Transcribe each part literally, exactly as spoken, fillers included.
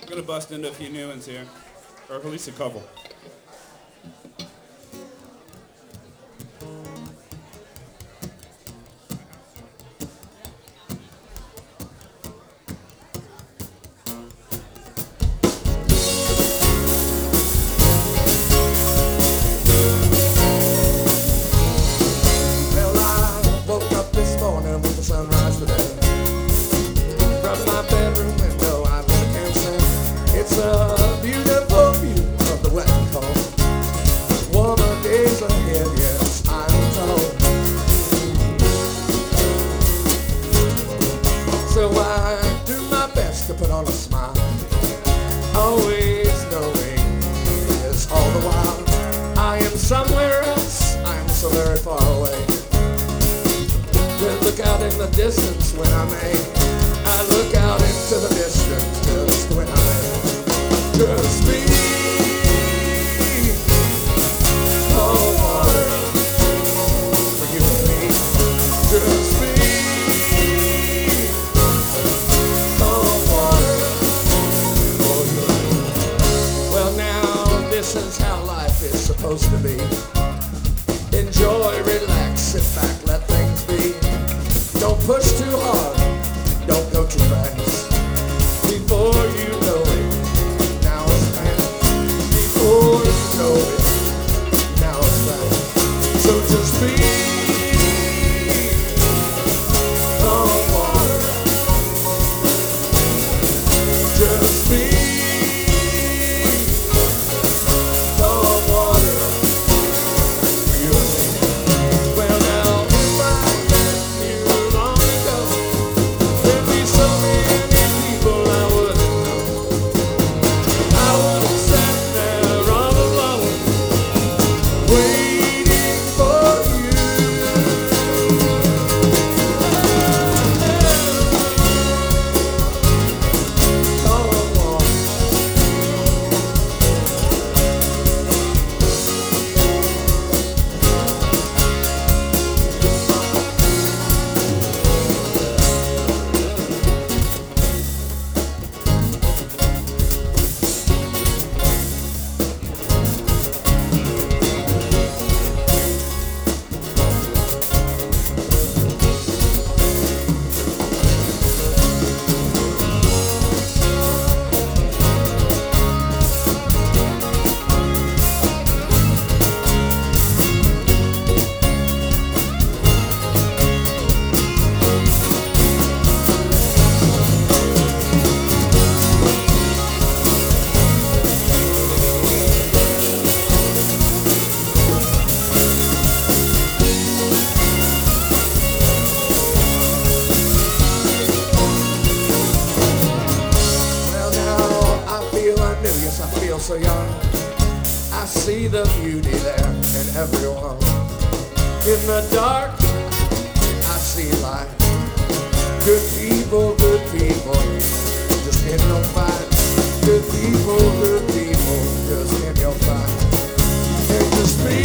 I'm gonna bust into a few new ones here, or at least a couple. Well, I woke up this morning with the sunrise today. From my bedroom window, I look and say, it's a beautiful view of the wet and cold. Warmer days ahead, yes, I'm told. So I do my best to put on a smile, always knowing, yes, all the while I am somewhere else, I am so very far away. Then look out in the distance when I may, I look out into the distance just when I may. Just me, cold water for you and me. Just me, cold water for you and me. Well, now this is how life is supposed to be. Enjoy, relax, sit back, let things be. Don't push too hard, don't go too fast. Before you know it, now it's past. Before you know it, now it's past. So just be calm water. Just be calm water for you and me. Well, now if I left you long ago, there'd be so many people I wouldn't know. I would have sat there all alone, waiting for you. Calm water. Well, now I feel I knew, yes, I feel so young. I see the beauty there in everyone. In the dark, I see light. Good people, good people, just in your fight. Good people, good people, just in your fight. And just be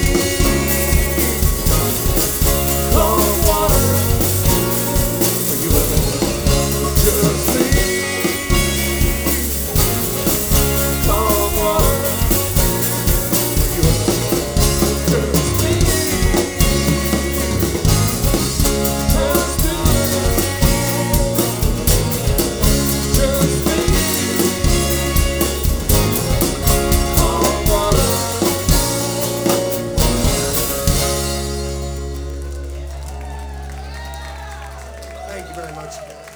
calm water for you and me. Just be calm water for you and me. Just be, just be, just be calm water. Thank you very much.